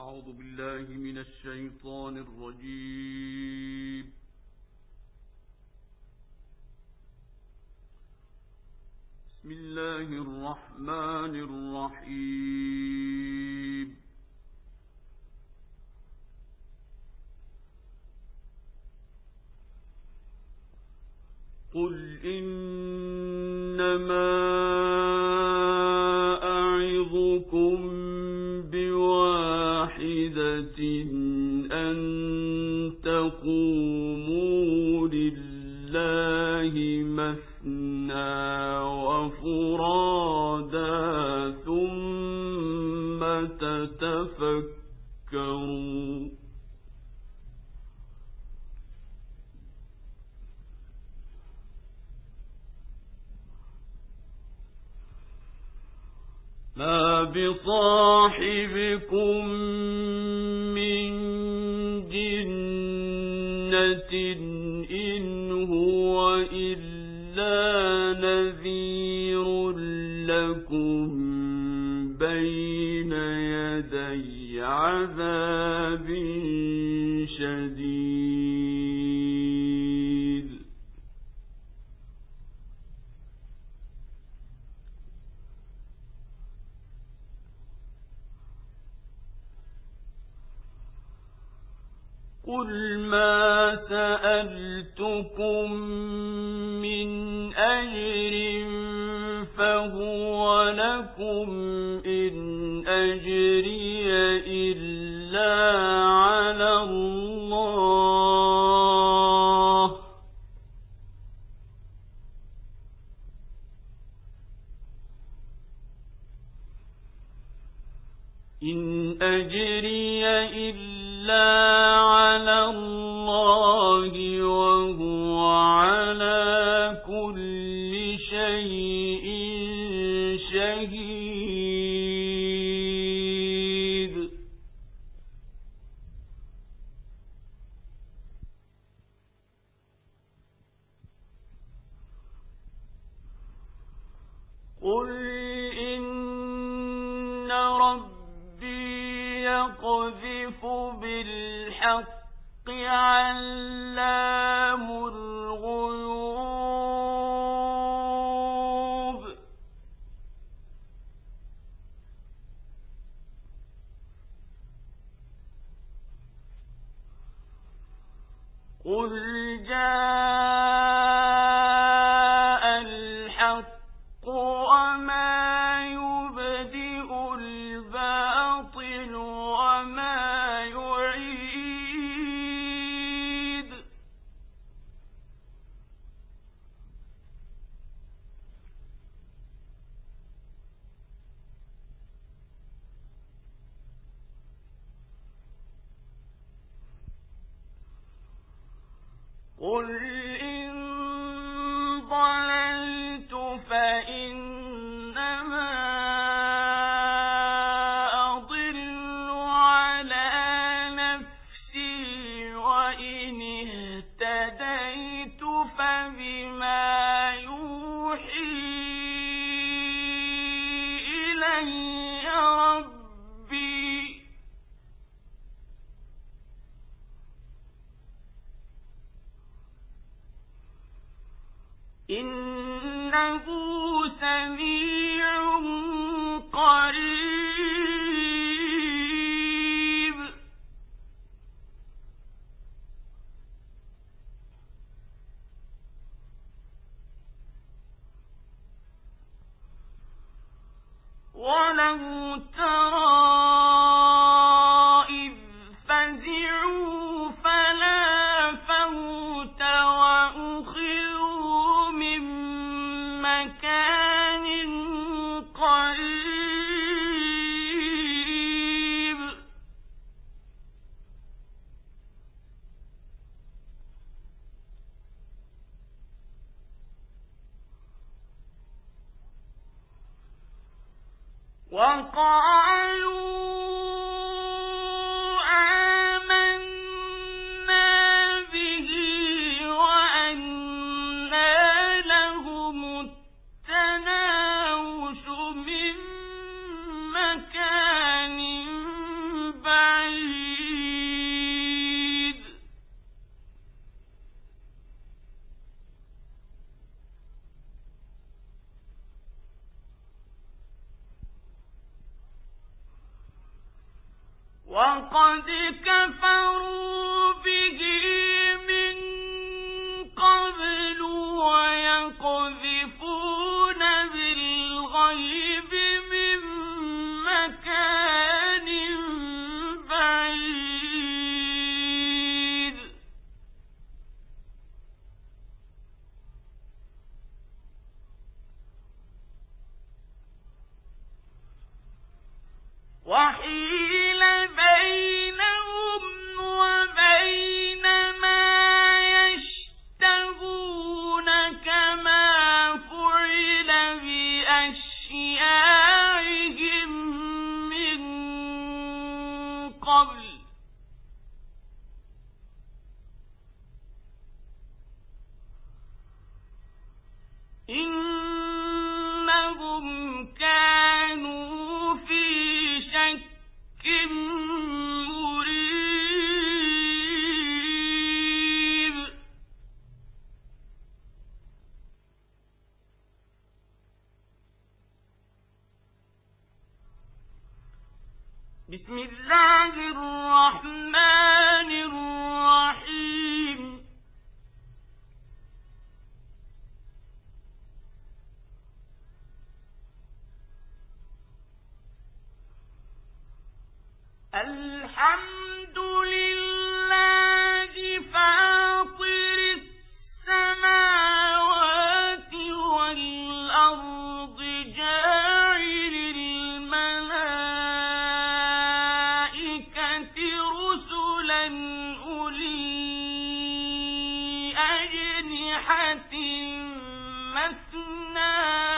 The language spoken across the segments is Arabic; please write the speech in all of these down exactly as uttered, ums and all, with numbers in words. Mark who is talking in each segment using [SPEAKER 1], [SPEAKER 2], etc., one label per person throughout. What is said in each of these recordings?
[SPEAKER 1] أعوذ بالله من الشيطان الرجيم. بسم الله الرحمن الرحيم. قل إنما أعظكم بواحدة أن تقوموا لله مثنى وفرادا ثم تتفكروا ما بصاحبكم من جنة إن هو إلا نذير لكم بين يدي عذاب شديد. قل ما سألتكم من أجر فهو لكم إن أجري إلا على الله إن أجري إلا على الله وهو على كل شيء شهيد. قل إن ربي يقذف بالحق علام الغيوب. قل جاء الحق وما يبدئ الباطل وما يعيد. قل إن ضللت فإنما أضل على نفسي وإن اهتديت فبما يوحي إلي ربي إنه سميع قريب. ولو ترى إذ فزعوا فلا فوت وأخذوا من مكان قريب. وقالوا آمنا به وأنى لهم التناوش من مكان بعيد. وقد كفروا به من قبل ويقذفون بالغيب من مكان بعيد وحيل بينهم وبين ما يشتهون كما فعل بأشياعهم من قبل إنهم كانوا في شك مريب بسم الله الرحمن الرحيم الحمد لله فاطر السماوات والأرض جاعل الملائكة رسلا أولي أجنحة مثنى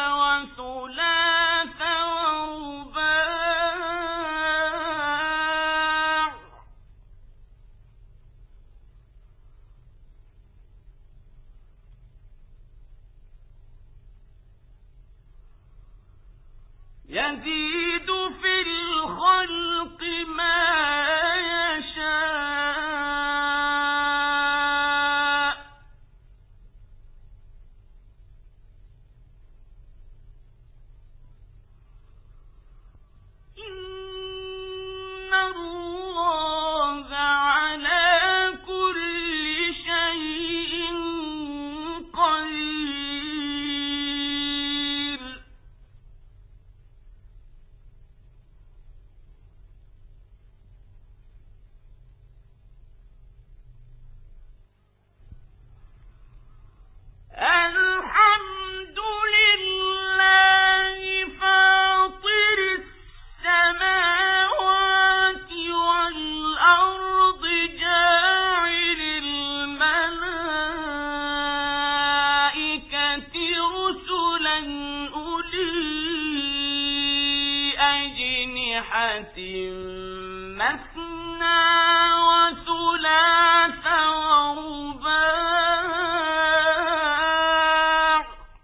[SPEAKER 1] وثلاث ورباع يزيد في الخلق ما يشاء إن الله على كل شيء قدير الحمد لله فاطر السماوات والأرض جاعل الملائكة رسلا أولي أجنحة مثنى وثلاث ورباع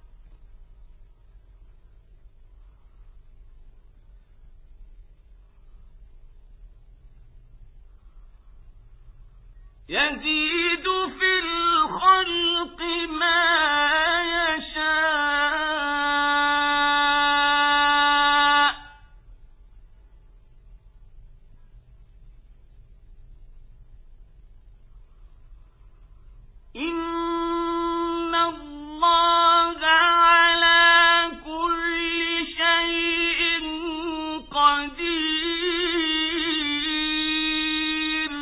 [SPEAKER 1] يزيد في الخلق ما يشاء إن الله على كل شيء قدير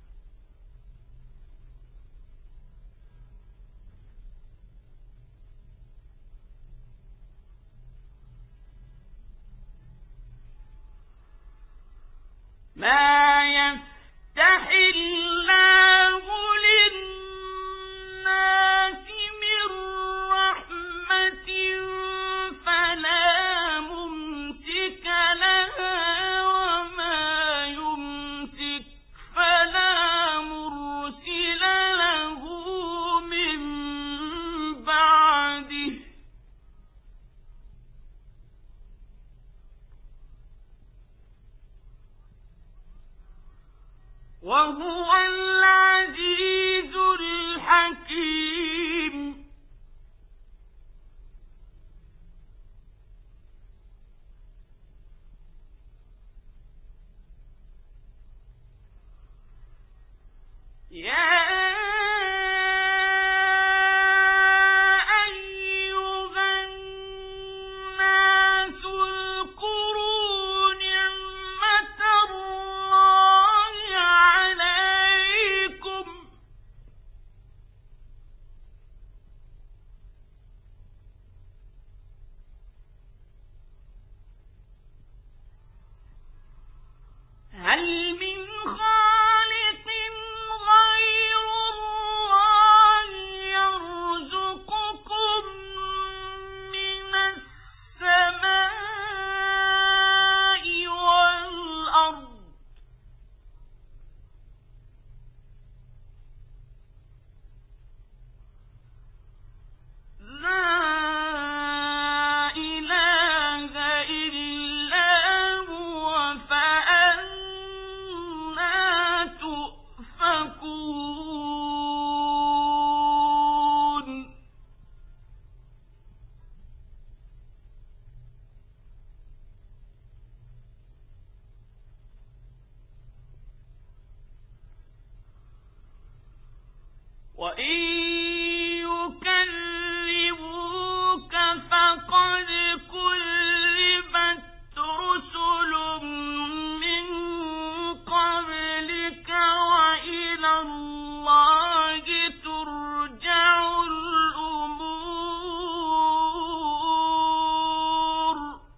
[SPEAKER 1] ما يفتح الله للناس من رحمة فلا ممسك لها وما يمسك فلا مرسل له من بعده وهو العزيز الحكيم هل من خالق غير الله يرزقكم من السماء والأرض لا إله إلا هو فأنى تؤفكون وإن يكذبوك فقد كذبت رسل من قبلك وإلى الله ترجع الأمور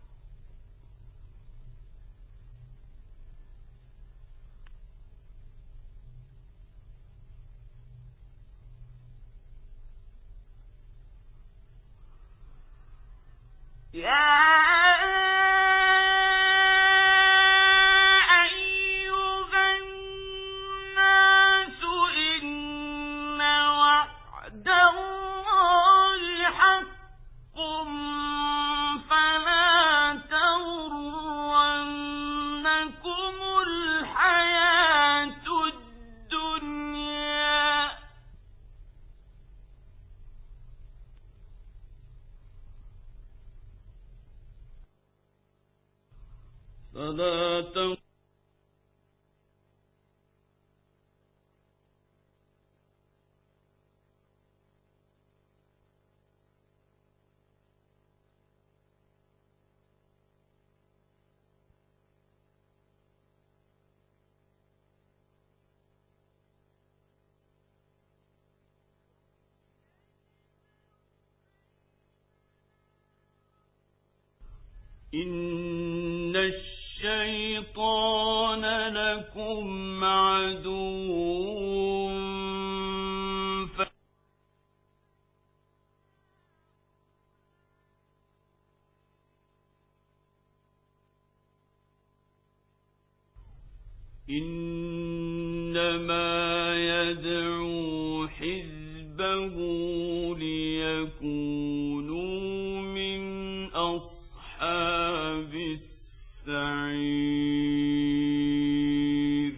[SPEAKER 1] يا أيها الناس إن وعد الله حق فلا تغرنكم الحياة الدنيا فلا تغرنكم إن الشيطان لكم عدو ف... إنما يدعو حزبه ليكونوا من أصحاب السعير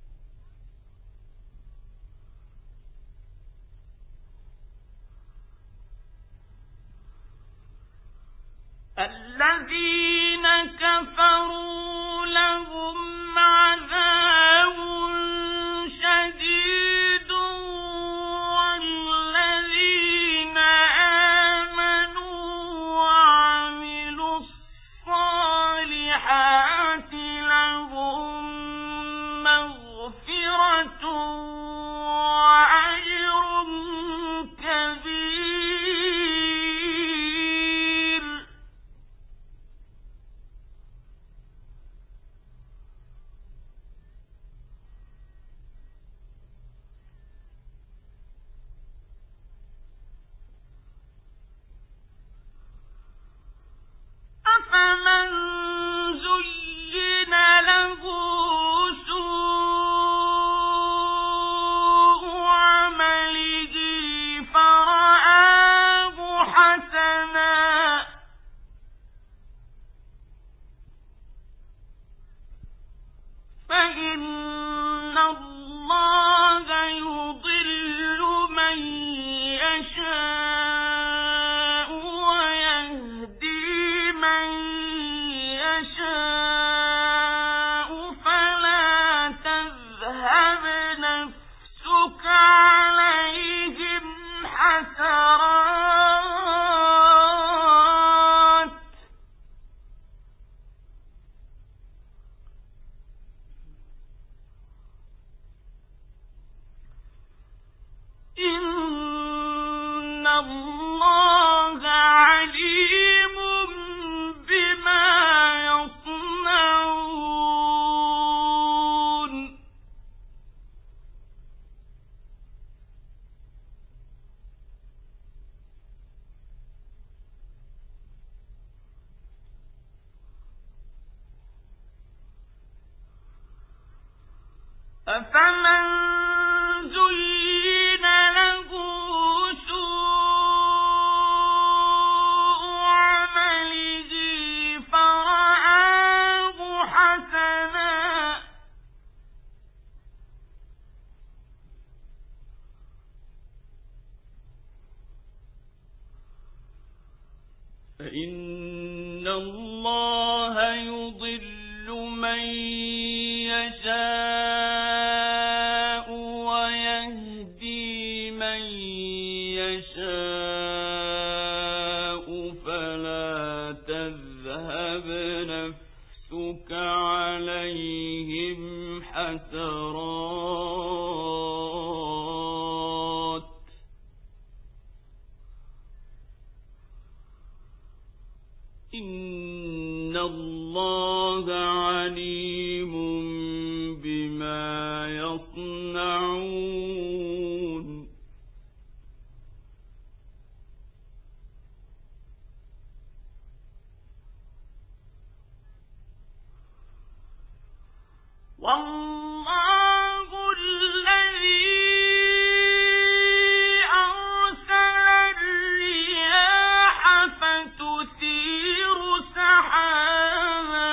[SPEAKER 1] الذين كفروا لهم عذاب شديد والذين آمنوا وعملوا الصالحات لهم مغفرة وأجر كبير أفمن زين له سوء عمله فرآه حسنا فإن الله يضل من يشاء ويهدي من يشاء فلا تذهب نفسك عليهم حسرات أفمن زين له سوء عمله فرآه حسنا فإن الله يضل من يشاء ويهدي من يشاء فلا تذهب نفسك عليهم حسرات إن الله عليم بما يصنعون والله الذي أرسل الرياح فتثير سحابا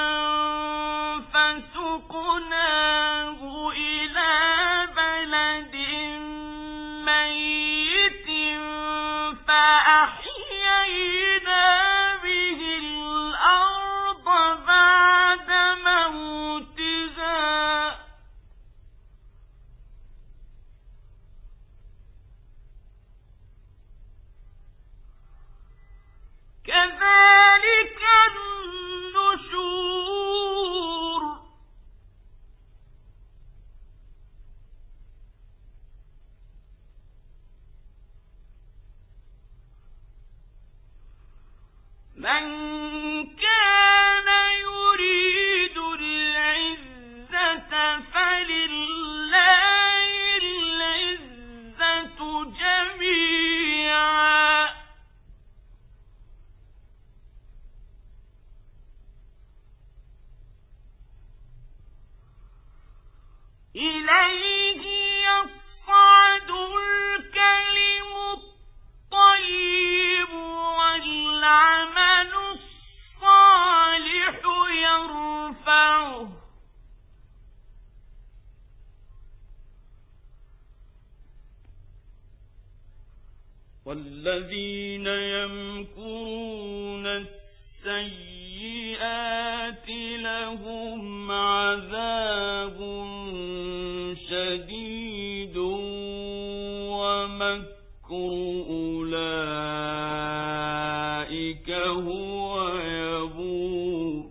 [SPEAKER 1] فسقناه إلى بلد ميت فأحيينا به الأرض بعد موتها كذلك النشور من كان يريد العزة فلله العزة جميعا إليه يصعد الكلم الطيب والعمل الصالح يرفعه والذين يمكرون السيئات لهم عذاب شديد ومكر أولئك هو يبور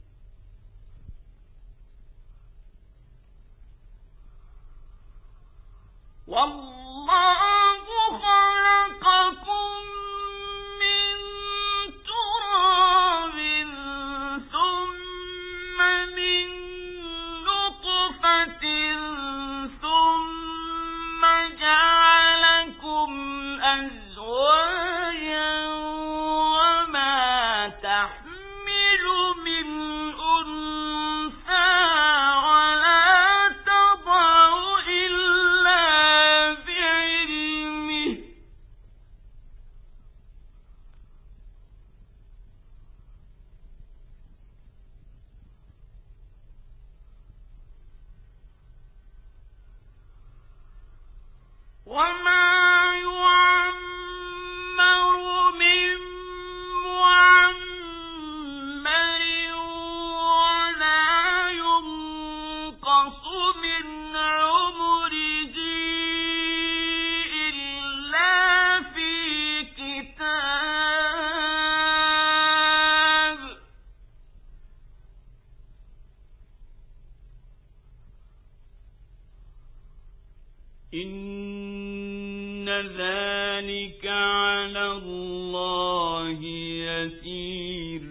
[SPEAKER 1] والله خلقكم من تراب ثم من نطفة ثم جعلكم أزواجا وما تحمل من أنثى ولا تضع إلا بعلمه وما يعمر من معمر ولا ينقص من عمره إلا في كتاب إن ذلك على الله يسير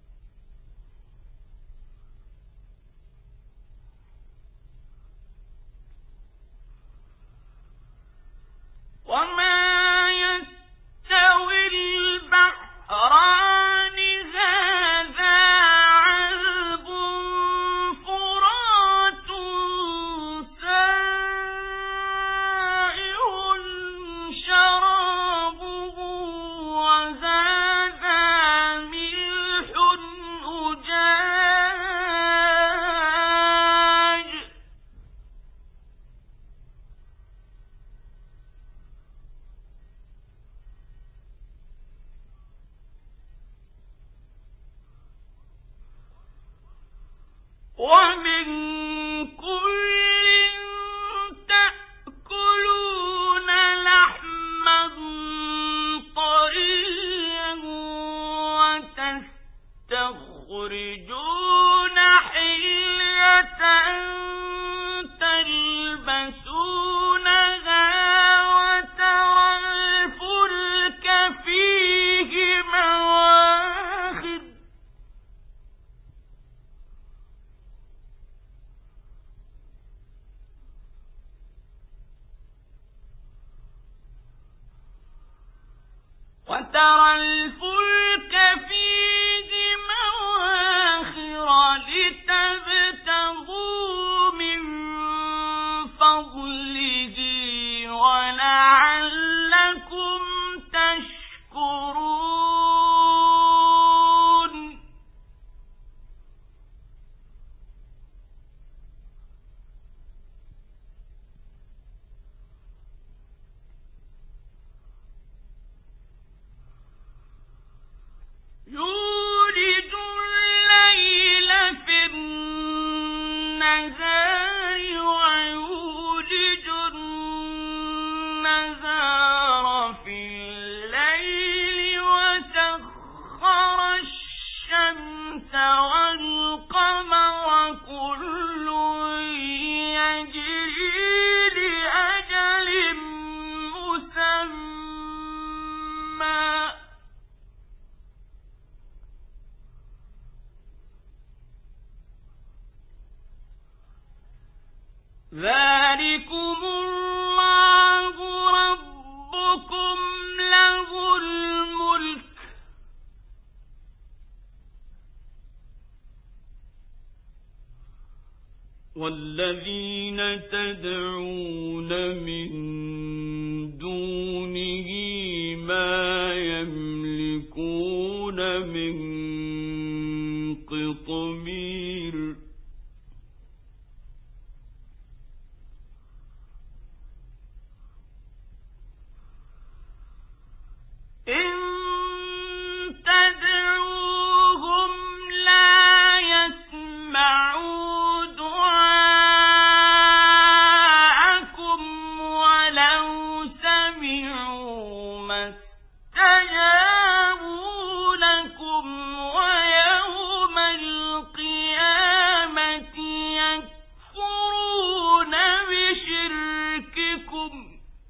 [SPEAKER 1] وما يستوي البحران هذا عذب فرات سائغ ومن كل تأكلون لحما طريا وتستخرجون حلية تلبسونها وترى الفلك فيه مواخر وترى الفلك فيه مواخر لتبتغوا من فضله ولعلكم تشكرون يولج الليل في النهار ويولج النهار في الليل وسخر الشمس والقمر كل يجري لأجل مسمى ذلكم الله ربكم له الملك والذين تدعون من دونه ما يملكون من قطمير إن تدعوهم لا يسمعوا دعاءكم ولو سمعوا ما استجابوا لكم ويوم القيامة يكفرون بشرككم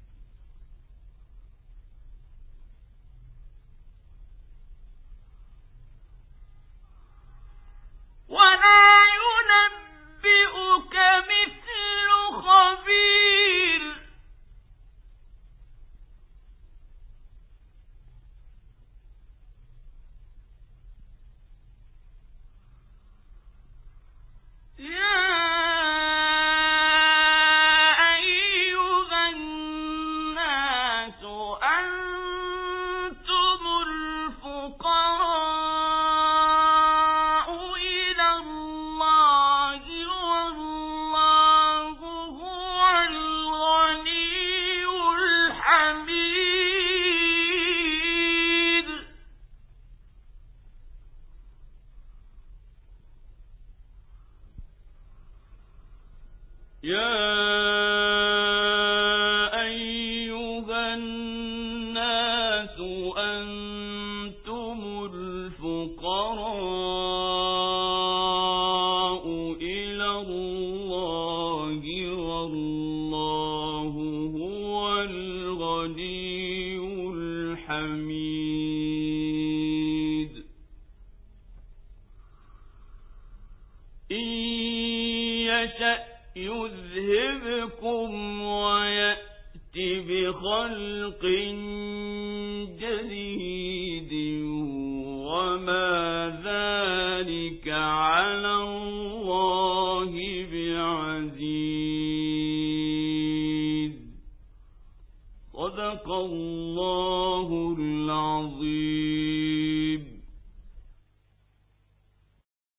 [SPEAKER 1] ولا ينبئك مثل خبير يا أيها الناس أنتم الفقراء إلى الله والله هو الغني الحميد يا أيها الناس أنتم الفقراء إلى الله والله هو الغني الحميد إن يشأ يذهبكم ويأت بخلق جديد وما ذلك على الله بعزيز صدق الله العظيم.